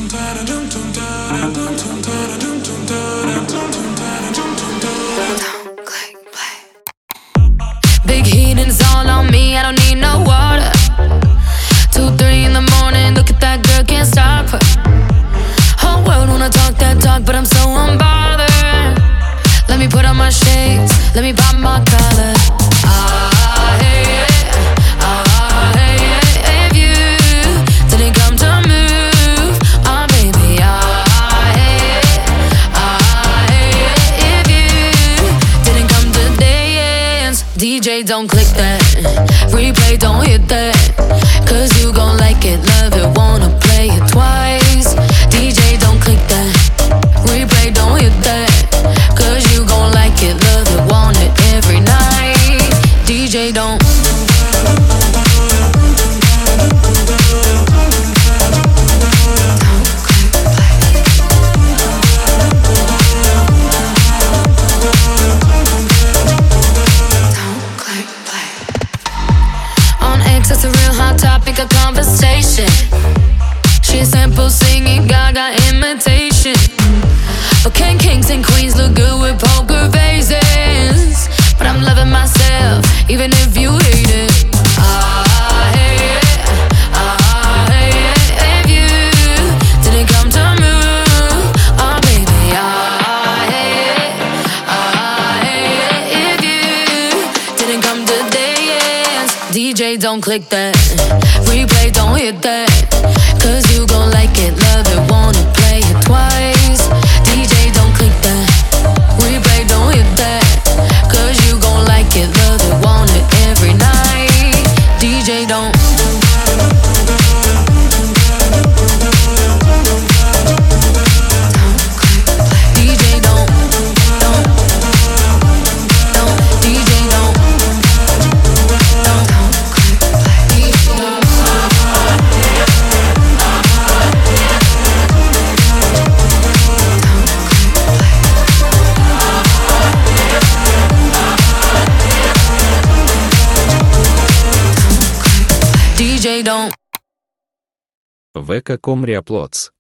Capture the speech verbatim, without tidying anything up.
Big heat and it's all on me, I don't need no water. Two, three in the morning, look at that girl, can't stop her. Whole world wanna talk that talk, but I'm so unbothered. Let me put on my shades, let me pop my collar. Ah, hey, ah, hey, if you didn't come to move, ah, baby, ah, hey, ah, hey, if you didn't come to dance. D J, don't click that, replay, don't hit that, cause you gon' like it, love it, wanna play it twice. D J, don't click that, replay, don't hit that, cause you gon' like it, love it, want it every night. D J, don't. It's a real hot topic of conversation. She's simple singing, Gaga imitation. But can kings and queens look good with poker faces? But I'm loving myself, even if you hate it. Ah, hey, ah, hey, if you didn't come to move, ah, baby, ah, hey, ah, hey, if you didn't come to dance. D J, don't click that, replay, don't hit that, cause you gon' like it, love it, wanna play it twice. D J, don't click that, replay, don't hit that, cause you gon' like it, love it, want it every night. D J, don't. вэ ка точка ком Реаплотс